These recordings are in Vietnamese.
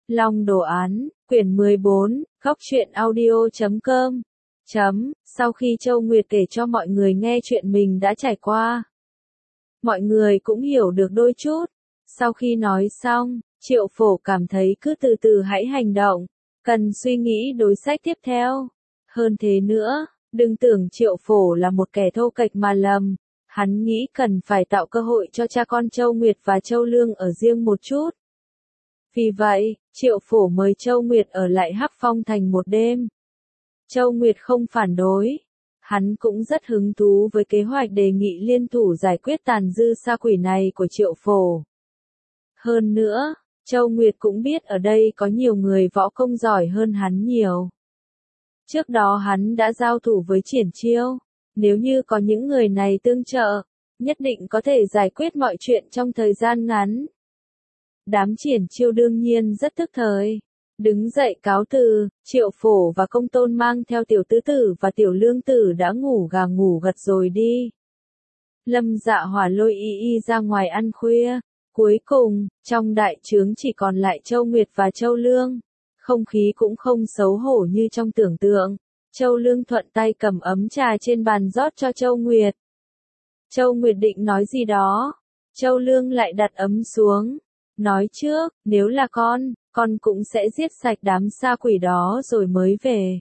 Long đồ án, quyển 14, góc truyện audio.com. Sau khi Châu Nguyệt kể cho mọi người nghe chuyện mình đã trải qua, mọi người cũng hiểu được đôi chút. Sau khi nói xong, Triệu Phổ cảm thấy cứ từ từ hãy hành động, cần suy nghĩ đối sách tiếp theo. Hơn thế nữa, đừng tưởng Triệu Phổ là một kẻ thô kệch mà lầm, hắn nghĩ cần phải tạo cơ hội cho cha con Châu Nguyệt và Châu Lương ở riêng một chút. Vì vậy, Triệu Phổ mời Châu Nguyệt ở lại Hắc Phong Thành một đêm. Châu Nguyệt không phản đối. Hắn cũng rất hứng thú với kế hoạch đề nghị liên thủ giải quyết tàn dư sa quỷ này của Triệu Phổ. Hơn nữa, Châu Nguyệt cũng biết ở đây có nhiều người võ công giỏi hơn hắn nhiều. Trước đó hắn đã giao thủ với Triển Chiêu, nếu như có những người này tương trợ, nhất định có thể giải quyết mọi chuyện trong thời gian ngắn. Đám Triển Chiêu đương nhiên rất tức thời. Đứng dậy cáo từ, Triệu Phổ và Công Tôn mang theo Tiểu Tứ Tử và Tiểu Lương Tử đã ngủ gà ngủ gật rồi đi. Lâm Dạ Hỏa lôi y ra ngoài ăn khuya. Cuối cùng, trong đại trướng chỉ còn lại Châu Nguyệt và Châu Lương. Không khí cũng không xấu hổ như trong tưởng tượng. Châu Lương thuận tay cầm ấm trà trên bàn rót cho Châu Nguyệt. Châu Nguyệt định nói gì đó. Châu Lương lại đặt ấm xuống. Nói trước, nếu là con cũng sẽ giết sạch đám sa quỷ đó rồi mới về.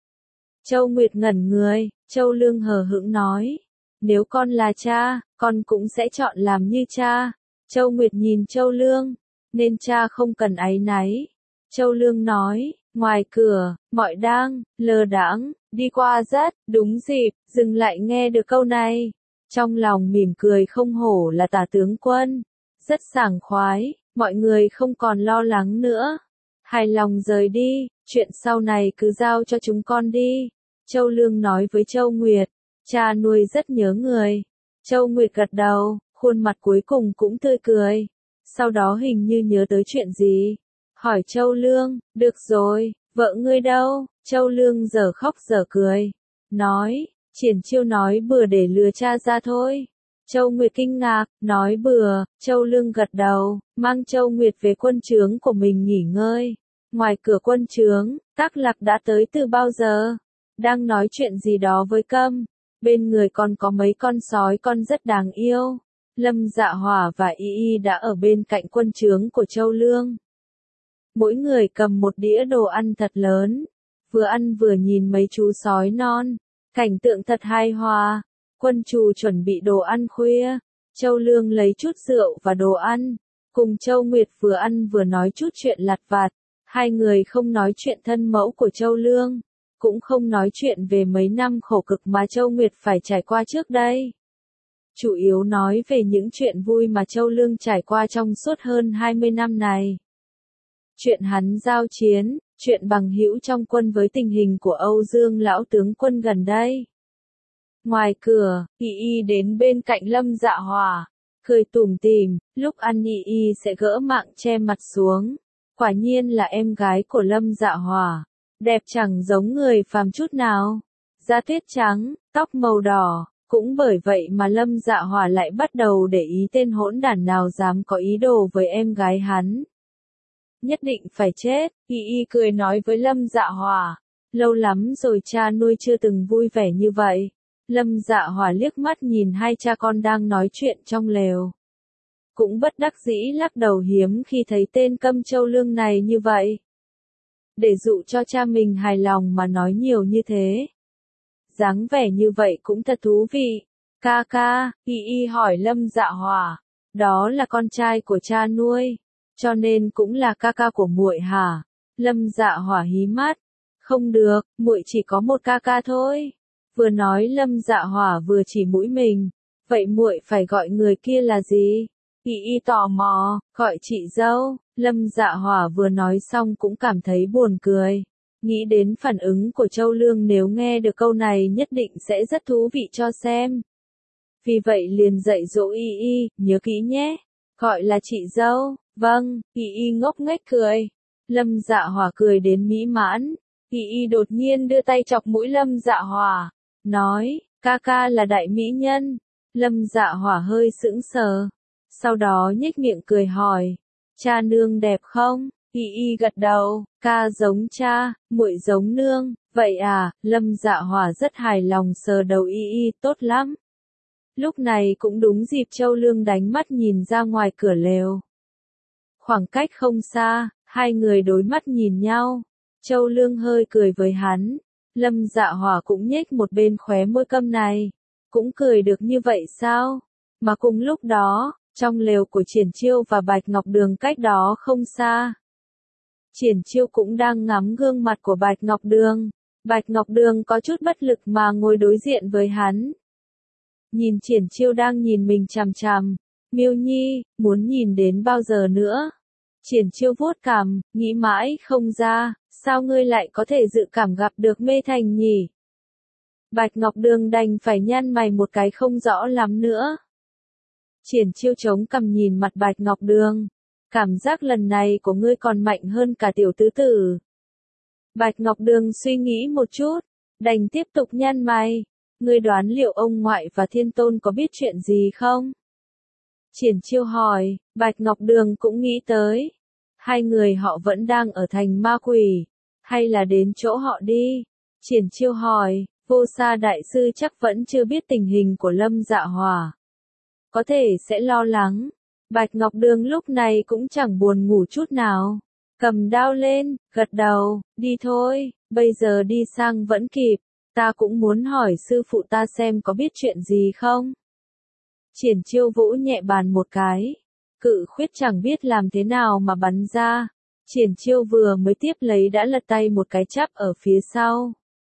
Châu Nguyệt ngẩn người, Châu Lương hờ hững nói. Nếu con là cha, con cũng sẽ chọn làm như cha. Châu Nguyệt nhìn Châu Lương, nên cha không cần áy náy. Châu Lương nói, ngoài cửa, mọi đang, lơ đãng, đi qua rất, đúng dịp, dừng lại nghe được câu này. Trong lòng mỉm cười không hổ là Tả tướng quân. Rất sảng khoái, mọi người không còn lo lắng nữa. Hài lòng rời đi, chuyện sau này cứ giao cho chúng con đi. Châu Lương nói với Châu Nguyệt, cha nuôi rất nhớ người. Châu Nguyệt gật đầu, khuôn mặt cuối cùng cũng tươi cười. Sau đó hình như nhớ tới chuyện gì. Hỏi Châu Lương, được rồi, vợ ngươi đâu? Châu Lương giờ khóc giờ cười. Nói, Triển Chiêu nói bừa để lừa cha ra thôi. Châu Nguyệt kinh ngạc, nói bừa. Châu Lương gật đầu, mang Châu Nguyệt về quân trướng của mình nghỉ ngơi. Ngoài cửa quân trướng, Tác Lạc đã tới từ bao giờ? Đang nói chuyện gì đó với Câm. Bên người còn có mấy con sói con rất đáng yêu. Lâm Dạ Hỏa và Y đã ở bên cạnh quân trướng của Châu Lương. Mỗi người cầm một đĩa đồ ăn thật lớn. Vừa ăn vừa nhìn mấy chú sói non. Cảnh tượng thật hài hòa. Quân trù chuẩn bị đồ ăn khuya. Châu Lương lấy chút rượu và đồ ăn. Cùng Châu Nguyệt vừa ăn vừa nói chút chuyện lặt vặt. Hai người không nói chuyện thân mẫu của Châu Lương. Cũng không nói chuyện về mấy năm khổ cực mà Châu Nguyệt phải trải qua trước đây. Chủ yếu nói về những chuyện vui mà Châu Lương trải qua trong suốt hơn 20 năm này. Chuyện hắn giao chiến, chuyện bằng hữu trong quân với tình hình của Âu Dương lão tướng quân gần đây. Ngoài cửa, Y đến bên cạnh Lâm Dạ Hỏa, cười tủm tỉm, lúc ăn Y sẽ gỡ mạng che mặt xuống. Quả nhiên là em gái của Lâm Dạ Hỏa, đẹp chẳng giống người phàm chút nào. Da tuyết trắng, tóc màu đỏ, cũng bởi vậy mà Lâm Dạ Hỏa lại bắt đầu để ý tên hỗn đản nào dám có ý đồ với em gái hắn. Nhất định phải chết, Y cười nói với Lâm Dạ Hỏa. Lâu lắm rồi cha nuôi chưa từng vui vẻ như vậy. Lâm Dạ Hỏa liếc mắt nhìn hai cha con đang nói chuyện trong lều. Cũng bất đắc dĩ lắc đầu hiếm khi thấy tên Câm Châu Lương này như vậy. Để dụ cho cha mình hài lòng mà nói nhiều như thế. Dáng vẻ như vậy cũng thật thú vị. Ca ca, Y hỏi Lâm Dạ Hỏa. Đó là con trai của cha nuôi. Cho nên cũng là ca ca của muội hả? Lâm Dạ Hỏa hí mắt. Không được, muội chỉ có một ca ca thôi. Vừa nói Lâm Dạ Hỏa vừa chỉ mũi mình. Vậy muội phải gọi người kia là gì? Y tò mò, gọi chị dâu. Lâm Dạ Hỏa vừa nói xong cũng cảm thấy buồn cười. Nghĩ đến phản ứng của Châu Lương nếu nghe được câu này nhất định sẽ rất thú vị cho xem. Vì vậy liền dạy dỗ Y, nhớ kỹ nhé. Gọi là chị dâu. Vâng, Y ngốc nghếch cười. Lâm Dạ Hỏa cười đến mỹ mãn. Y đột nhiên đưa tay chọc mũi Lâm Dạ Hỏa. Nói, ca ca là đại mỹ nhân. Lâm Dạ Hỏa hơi sững sờ. Sau đó nhếch miệng cười hỏi. Cha nương đẹp không? Y gật đầu, ca giống cha, muội giống nương, vậy à, Lâm Dạ Hỏa rất hài lòng sờ đầu Y, tốt lắm. Lúc này cũng đúng dịp Châu Lương đánh mắt nhìn ra ngoài cửa lều. Khoảng cách không xa, hai người đối mắt nhìn nhau. Châu Lương hơi cười với hắn. Lâm Dạ Hỏa cũng nhếch một bên khóe môi câm này. Cũng cười được như vậy sao? Mà cùng lúc đó, trong lều của Triển Chiêu và Bạch Ngọc Đường cách đó không xa. Triển Chiêu cũng đang ngắm gương mặt của Bạch Ngọc Đường. Bạch Ngọc Đường có chút bất lực mà ngồi đối diện với hắn. Nhìn Triển Chiêu đang nhìn mình chằm chằm. Miêu Nhi, muốn nhìn đến bao giờ nữa? Triển Chiêu vuốt cằm, nghĩ mãi không ra, sao ngươi lại có thể dự cảm gặp được Mê Thành nhỉ? Bạch Ngọc Đường đành phải nhăn mày một cái không rõ lắm nữa. Triển Chiêu chống cằm nhìn mặt Bạch Ngọc Đường. Cảm giác lần này của ngươi còn mạnh hơn cả tiểu tứ tử. Bạch Ngọc Đường suy nghĩ một chút, đành tiếp tục nhăn mày. Ngươi đoán liệu ông ngoại và Thiên Tôn có biết chuyện gì không? Triển Chiêu hỏi, Bạch Ngọc Đường cũng nghĩ tới. Hai người họ vẫn đang ở thành ma quỷ, hay là đến chỗ họ đi? Triển Chiêu hỏi, Vô Sa Đại Sư chắc vẫn chưa biết tình hình của Lâm Dạ Hỏa. Có thể sẽ lo lắng. Bạch Ngọc Đường lúc này cũng chẳng buồn ngủ chút nào. Cầm đao lên, gật đầu, đi thôi, bây giờ đi sang vẫn kịp. Ta cũng muốn hỏi sư phụ ta xem có biết chuyện gì không? Triển Chiêu vỗ nhẹ bàn một cái. Cự khuyết chẳng biết làm thế nào mà bắn ra. Triển Chiêu vừa mới tiếp lấy đã lật tay một cái chắp ở phía sau.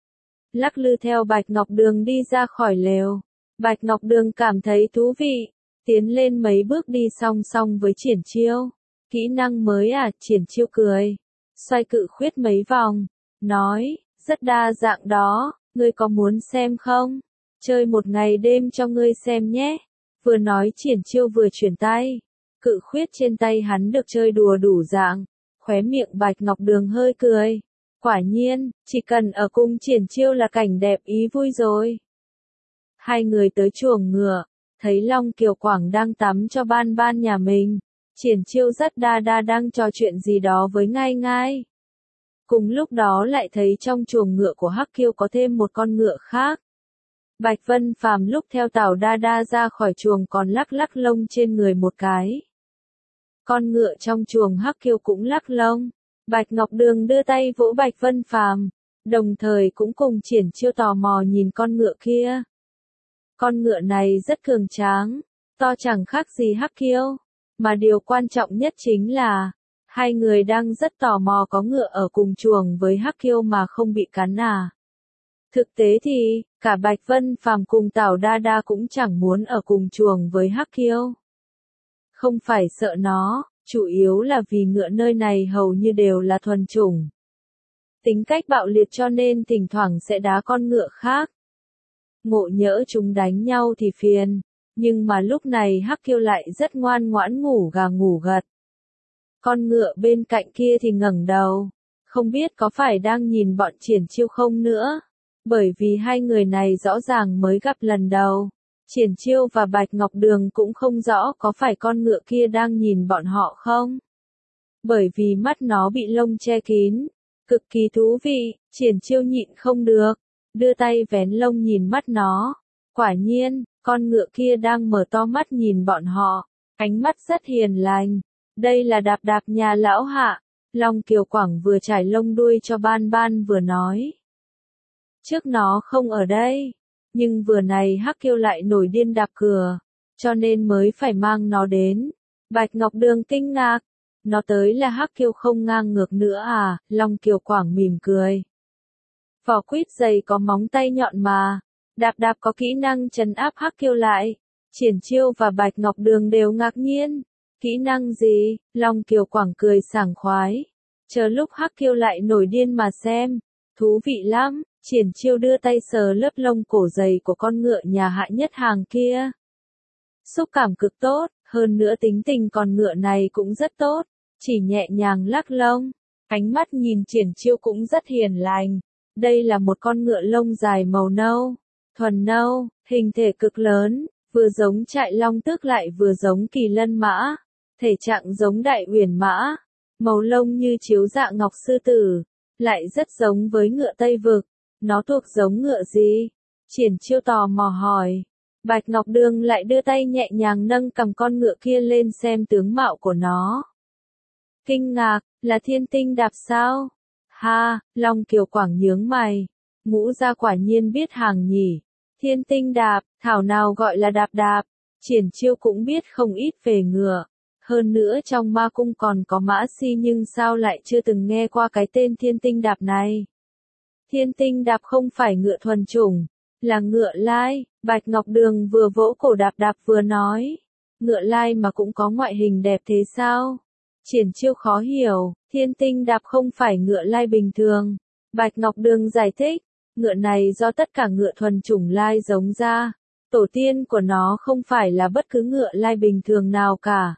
Lắc lư theo Bạch Ngọc Đường đi ra khỏi lều. Bạch Ngọc Đường cảm thấy thú vị. Tiến lên mấy bước đi song song với Triển Chiêu. Kỹ năng mới à? Triển Chiêu cười. Xoay cự khuyết mấy vòng. Nói, rất đa dạng đó, ngươi có muốn xem không? Chơi một ngày đêm cho ngươi xem nhé. Vừa nói Triển Chiêu vừa chuyển tay. Cự khuyết trên tay hắn được chơi đùa đủ dạng. Khóe miệng Bạch Ngọc Đường hơi cười. Quả nhiên, chỉ cần ở cung Triển Chiêu là cảnh đẹp ý vui rồi. Hai người tới chuồng ngựa. Thấy Long Kiều Quảng đang tắm cho ban ban nhà mình. Triển Chiêu rất đa đang trò chuyện gì đó với Ngai Ngai. Cùng lúc đó lại thấy trong chuồng ngựa của Hắc Kiêu có thêm một con ngựa khác. Bạch Vân Phàm lúc theo Tào Đa ra khỏi chuồng còn lắc lắc lông trên người một cái. Con ngựa trong chuồng Hắc Kiêu cũng lắc lông. Bạch Ngọc Đường đưa tay vỗ Bạch Vân Phàm, đồng thời cũng cùng Triển Chiêu tò mò nhìn con ngựa kia. Con ngựa này rất cường tráng, to chẳng khác gì Hắc Kiêu, mà điều quan trọng nhất chính là hai người đang rất tò mò có ngựa ở cùng chuồng với Hắc Kiêu mà không bị cắn à. Thực tế thì, cả Bạch Vân Phàm cùng Tào Đa cũng chẳng muốn ở cùng chuồng với Hắc Kiêu. Không phải sợ nó, chủ yếu là vì ngựa nơi này hầu như đều là thuần chủng. Tính cách bạo liệt cho nên thỉnh thoảng sẽ đá con ngựa khác. Ngộ nhỡ chúng đánh nhau thì phiền, nhưng mà lúc này Hắc Kiêu lại rất ngoan ngoãn ngủ gà ngủ gật. Con ngựa bên cạnh kia thì ngẩng đầu, không biết có phải đang nhìn bọn Triển Chiêu không nữa, bởi vì hai người này rõ ràng mới gặp lần đầu. Triển Chiêu và Bạch Ngọc Đường cũng không rõ có phải con ngựa kia đang nhìn bọn họ không. Bởi vì mắt nó bị lông che kín, cực kỳ thú vị, Triển Chiêu nhịn không được, đưa tay vén lông nhìn mắt nó. Quả nhiên, con ngựa kia đang mở to mắt nhìn bọn họ, ánh mắt rất hiền lành. Đây là Đạp nhà lão hạ. Long Kiều Quảng vừa trải lông đuôi cho ban ban vừa nói. Trước nó không ở đây, nhưng vừa này Hắc Kiêu lại nổi điên đạp cửa, cho nên mới phải mang nó đến. Bạch Ngọc Đường kinh ngạc, nó tới là Hắc Kiêu không ngang ngược nữa à? Long Kiều Quảng mỉm cười. Vỏ quýt dày có móng tay nhọn mà, Đạp có kỹ năng trấn áp Hắc Kiêu lại. Triển Chiêu và Bạch Ngọc Đường đều ngạc nhiên. Kỹ năng gì? Long Kiều Quảng cười sảng khoái. Chờ lúc Hắc Kiêu lại nổi điên mà xem. Thú vị lắm. Triển Chiêu đưa tay sờ lớp lông cổ dày của con ngựa nhà Hạ Nhất Hàng kia. Xúc cảm cực tốt, hơn nữa tính tình con ngựa này cũng rất tốt. Chỉ nhẹ nhàng lắc lông. Ánh mắt nhìn Triển Chiêu cũng rất hiền lành. Đây là một con ngựa lông dài màu nâu, thuần nâu, hình thể cực lớn, vừa giống Trại Long Tước lại vừa giống Kỳ Lân Mã. Thể trạng giống Đại Uyển Mã, Màu lông như chiếu dạng ngọc sư tử, lại rất giống với ngựa Tây Vực. Nó thuộc giống ngựa gì? Triển Chiêu tò mò hỏi. Bạch Ngọc Đường lại đưa tay nhẹ nhàng nâng cầm con ngựa kia lên xem tướng mạo của nó. Kinh ngạc, là thiên tinh đạp sao? Ha, Long Kiều Quảng nhướng mày. Ngũ gia quả nhiên biết hàng nhỉ. Thiên tinh đạp, thảo nào gọi là đạp đạp. Triển Chiêu cũng biết không ít về ngựa. Hơn nữa trong ma cung còn có mã si nhưng sao lại chưa từng nghe qua cái tên thiên tinh đạp này. Thiên tinh đạp không phải ngựa thuần chủng, là ngựa lai. Bạch Ngọc Đường vừa vỗ cổ đạp đạp vừa nói. Ngựa lai mà cũng có ngoại hình đẹp thế sao? Triển Chiêu khó hiểu, thiên tinh đạp không phải ngựa lai bình thường. Bạch Ngọc Đường giải thích, ngựa này do tất cả ngựa thuần chủng lai giống ra. Tổ tiên của nó không phải là bất cứ ngựa lai bình thường nào cả.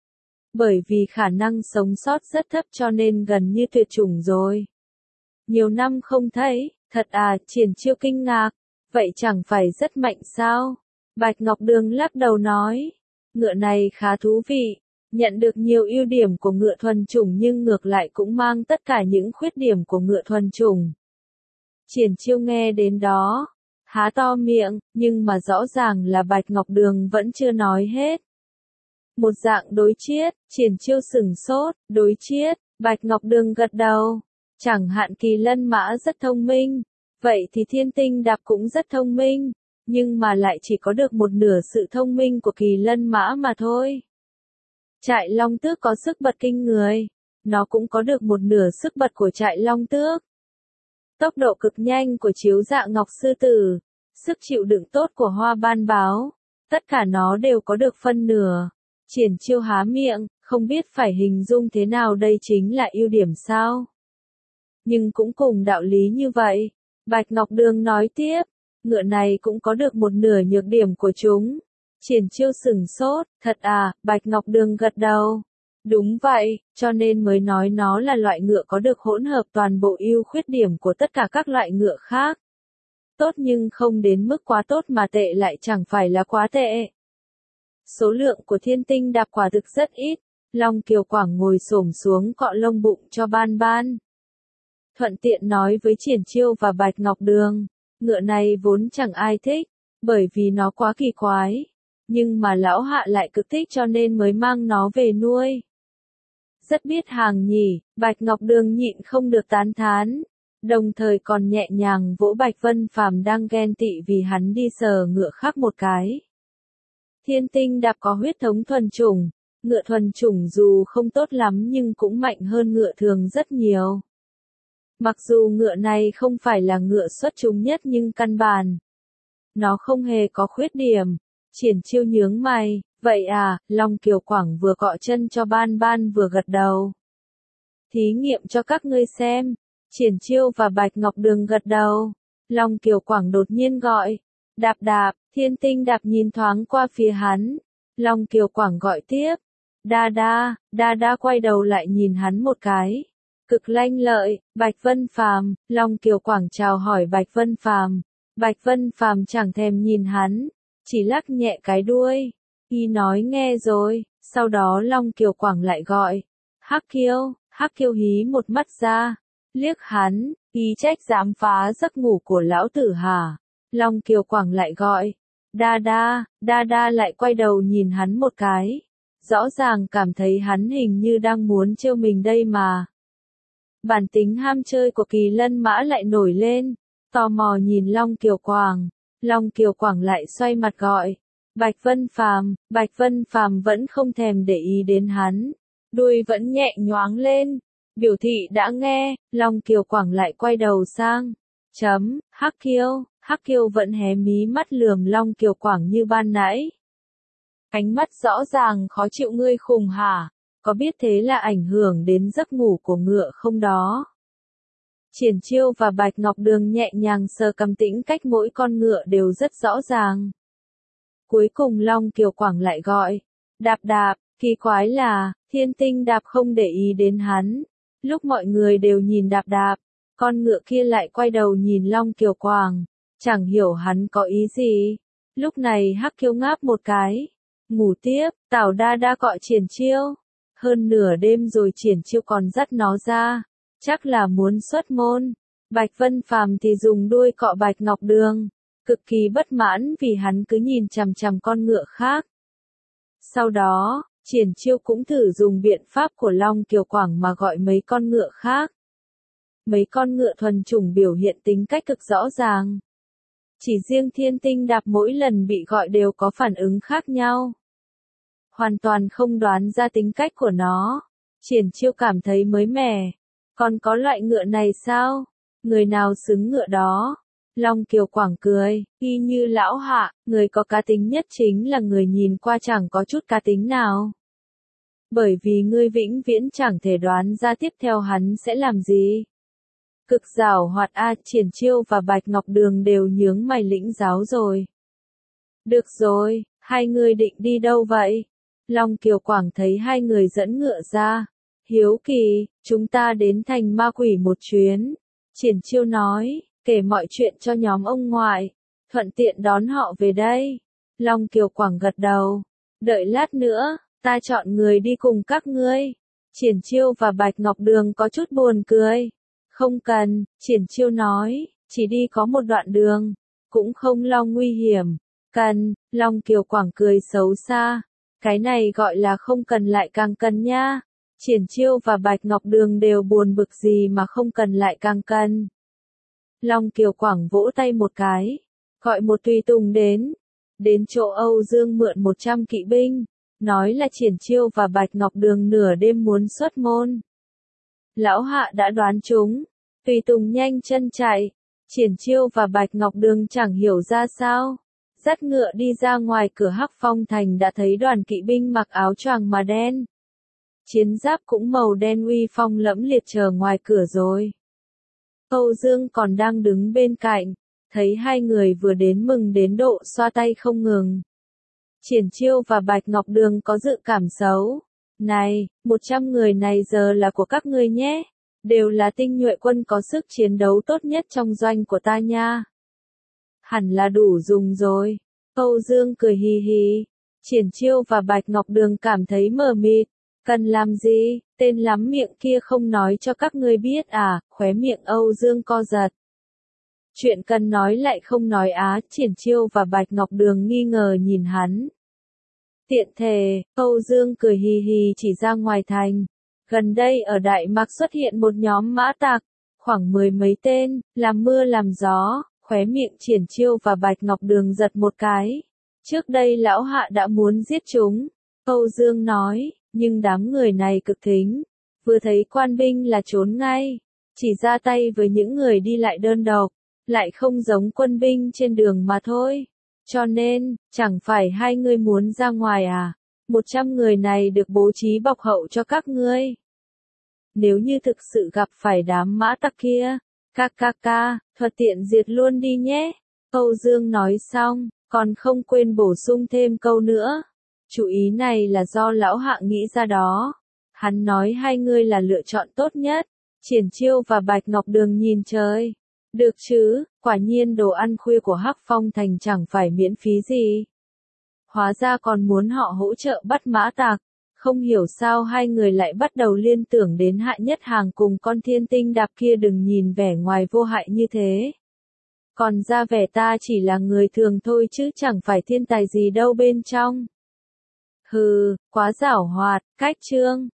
Bởi vì khả năng sống sót rất thấp cho nên gần như tuyệt chủng rồi. Nhiều năm không thấy, thật à, Triển Chiêu kinh ngạc. Vậy chẳng phải rất mạnh sao? Bạch Ngọc Đường lắc đầu nói. Ngựa này khá thú vị. Nhận được nhiều ưu điểm của ngựa thuần chủng nhưng ngược lại cũng mang tất cả những khuyết điểm của ngựa thuần chủng. Triển Chiêu nghe đến đó, há to miệng, nhưng mà rõ ràng là Bạch Ngọc Đường vẫn chưa nói hết. Một dạng đối chiết, Triển Chiêu sửng sốt, đối chiết, Bạch Ngọc Đường gật đầu. Chẳng hạn Kỳ Lân Mã rất thông minh, vậy thì thiên tinh đạp cũng rất thông minh, nhưng mà lại chỉ có được một nửa sự thông minh của Kỳ Lân Mã mà thôi. Trại Long Tước có sức bật kinh người, nó cũng có được một nửa sức bật của Trại Long Tước. Tốc độ cực nhanh của chiếu dạng ngọc sư tử, sức chịu đựng tốt của hoa ban báo, tất cả nó đều có được phân nửa. Triển Chiêu há miệng, không biết phải hình dung thế nào đây chính là ưu điểm sao. Nhưng cũng cùng đạo lý như vậy, Bạch Ngọc Đường nói tiếp, ngựa này cũng có được một nửa nhược điểm của chúng. Triển Chiêu sửng sốt, thật à, Bạch Ngọc Đường gật đầu. Đúng vậy, cho nên mới nói nó là loại ngựa có được hỗn hợp toàn bộ ưu khuyết điểm của tất cả các loại ngựa khác. Tốt nhưng không đến mức quá tốt mà tệ lại chẳng phải là quá tệ. Số lượng của thiên tinh đạp quả thực rất ít. Long Kiều Quảng ngồi xổm xuống cọ lông bụng cho Ban Ban. Thuận tiện nói với Triển Chiêu và Bạch Ngọc Đường, ngựa này vốn chẳng ai thích, bởi vì nó quá kỳ quái. Nhưng mà lão hạ lại cực thích cho nên mới mang nó về nuôi. Rất biết hàng nhỉ, Bạch Ngọc Đường nhịn không được tán thán. Đồng thời còn nhẹ nhàng vỗ Bạch Vân Phàm đang ghen tị vì hắn đi sờ ngựa khác một cái. Thiên tinh đạp có huyết thống thuần chủng, ngựa thuần chủng dù không tốt lắm nhưng cũng mạnh hơn ngựa thường rất nhiều. Mặc dù ngựa này không phải là ngựa xuất chúng nhất nhưng căn bản, nó không hề có khuyết điểm. Triển Chiêu nhướng mày, vậy à, Long Kiều Quảng vừa cọ chân cho Ban Ban vừa gật đầu. Thí nghiệm cho các ngươi xem. Triển Chiêu và Bạch Ngọc Đường gật đầu. Long Kiều Quảng đột nhiên gọi. Đạp đạp, thiên tinh đạp nhìn thoáng qua phía hắn. Long Kiều Quảng gọi tiếp. Đa đa quay đầu lại nhìn hắn một cái. Cực lanh lợi, Bạch Vân Phàm, Long Kiều Quảng chào hỏi Bạch Vân Phàm. Bạch Vân Phàm chẳng thèm nhìn hắn, chỉ lắc nhẹ cái đuôi. Y nói nghe rồi, sau đó Long Kiều Quảng lại gọi. Hắc Kiêu hí một mắt ra, liếc hắn, y trách dám phá giấc ngủ của lão tử hả? Long Kiều Quảng lại gọi. Đa đa lại quay đầu nhìn hắn một cái. Rõ ràng cảm thấy hắn hình như đang muốn trêu mình đây mà. Bản tính ham chơi của Kỳ Lân Mã lại nổi lên, tò mò nhìn Long Kiều Quảng. Long Kiều Quảng lại xoay mặt gọi. Bạch Vân Phàm vẫn không thèm để ý đến hắn. Đuôi vẫn nhẹ nhoáng lên. Biểu thị đã nghe, Long Kiều Quảng lại quay đầu sang. Hắc Kiêu vẫn hé mí mắt lườm Long Kiều Quảng như ban nãy. Ánh mắt rõ ràng khó chịu ngươi khùng hả? Có biết thế là ảnh hưởng đến giấc ngủ của ngựa không đó? Triển Chiêu và Bạch Ngọc Đường nhẹ nhàng sờ cầm tĩnh cách mỗi con ngựa đều rất rõ ràng. Cuối cùng Long Kiều Quảng lại gọi. Đạp, kỳ quái là, thiên tinh đạp không để ý đến hắn. Lúc mọi người đều nhìn đạp, con ngựa kia lại quay đầu nhìn Long Kiều Quảng. Chẳng hiểu hắn có ý gì. Lúc này Hắc Kiêu ngáp một cái. Ngủ tiếp, Tảo đa cọ Triển Chiêu. Hơn nửa đêm rồi Triển Chiêu còn dắt nó ra, chắc là muốn xuất môn. Bạch Vân Phàm thì dùng đuôi cọ Bạch Ngọc Đường, cực kỳ bất mãn vì hắn cứ nhìn chằm chằm con ngựa khác. Sau đó, Triển Chiêu cũng thử dùng biện pháp của Long Kiều Quảng mà gọi mấy con ngựa khác. Mấy con ngựa thuần chủng biểu hiện tính cách cực rõ ràng. Chỉ riêng Thiên Tinh Đạp mỗi lần bị gọi đều có phản ứng khác nhau. Hoàn toàn không đoán ra tính cách của nó. Triển Chiêu cảm thấy mới mẻ. Còn có loại ngựa này sao? Người nào xứng ngựa đó? Long Kiều Quảng cười, y như lão Hạ, người có cá tính nhất chính là người nhìn qua chẳng có chút cá tính nào. Bởi vì ngươi vĩnh viễn chẳng thể đoán ra tiếp theo hắn sẽ làm gì. Cực giảo hoạt a, Triển Chiêu và Bạch Ngọc Đường đều nhướng mày lĩnh giáo rồi. Được rồi, hai người định đi đâu vậy? Long Kiều Quảng thấy hai người dẫn ngựa ra. Hiếu kỳ, chúng ta đến thành ma quỷ một chuyến. Triển Chiêu nói, kể mọi chuyện cho nhóm ông ngoại, thuận tiện đón họ về đây. Long Kiều Quảng gật đầu. Đợi lát nữa, ta chọn người đi cùng các ngươi. Triển Chiêu và Bạch Ngọc Đường có chút buồn cười. Không cần, Triển Chiêu nói, chỉ đi có một đoạn đường, cũng không lo nguy hiểm. Cần, Long Kiều Quảng cười xấu xa. Cái này gọi là không cần lại càng cần nha. Triển Chiêu và Bạch Ngọc Đường đều buồn bực gì mà không cần lại càng cần. Long Kiều Quảng vỗ tay một cái, gọi một tùy tùng đến chỗ Âu Dương mượn 100 kỵ binh, nói là Triển Chiêu và Bạch Ngọc Đường nửa đêm muốn xuất môn. Lão Hạ đã đoán chúng, tùy tùng nhanh chân chạy, Triển Chiêu và Bạch Ngọc Đường chẳng hiểu ra sao. Dắt ngựa đi ra ngoài cửa Hắc Phong Thành đã thấy đoàn kỵ binh mặc áo choàng mà đen. Chiến giáp cũng màu đen uy phong lẫm liệt chờ ngoài cửa rồi. Âu Dương còn đang đứng bên cạnh, thấy hai người vừa đến mừng đến độ xoa tay không ngừng. Triển Chiêu và Bạch Ngọc Đường có dự cảm xấu. Này, 100 người này giờ là của các ngươi nhé. Đều là tinh nhuệ quân có sức chiến đấu tốt nhất trong doanh của ta nha. Hẳn là đủ dùng rồi. Âu Dương cười hì hì. Triển Chiêu và Bạch Ngọc Đường cảm thấy mờ mịt. Cần làm gì, tên lắm miệng kia không nói cho các ngươi biết à, khóe miệng Âu Dương co giật. Chuyện cần nói lại không nói á, Triển Chiêu và Bạch Ngọc Đường nghi ngờ nhìn hắn. Tiện thể, Âu Dương cười hì hì chỉ ra ngoài thành. Gần đây ở Đại Mạc xuất hiện một nhóm mã tặc, khoảng 10 mấy tên, làm mưa làm gió, khóe miệng Triển Chiêu và Bạch Ngọc Đường giật một cái. Trước đây lão Hạ đã muốn giết chúng, Âu Dương nói, nhưng đám người này cực thính, vừa thấy quan binh là trốn ngay, chỉ ra tay với những người đi lại đơn độc, lại không giống quân binh trên đường mà thôi. Cho nên, chẳng phải hai ngươi muốn ra ngoài à? 100 người này được bố trí bọc hậu cho các ngươi. Nếu như thực sự gặp phải đám mã tặc kia, thuận tiện diệt luôn đi nhé. Âu Dương nói xong, còn không quên bổ sung thêm câu nữa. Chủ ý này là do lão Hạ nghĩ ra đó. Hắn nói hai ngươi là lựa chọn tốt nhất. Triển Chiêu và Bạch Ngọc Đường nhìn trời. Được chứ, quả nhiên đồ ăn khuya của Hắc Phong Thành chẳng phải miễn phí gì. Hóa ra còn muốn họ hỗ trợ bắt mã tặc. Không hiểu sao hai người lại bắt đầu liên tưởng đến Hạ Nhất Hàng cùng con Thiên Tinh Đạp kia, đừng nhìn vẻ ngoài vô hại như thế. Còn ra vẻ ta chỉ là người thường thôi chứ chẳng phải thiên tài gì đâu bên trong. Hừ, quá giảo hoạt, cách chương.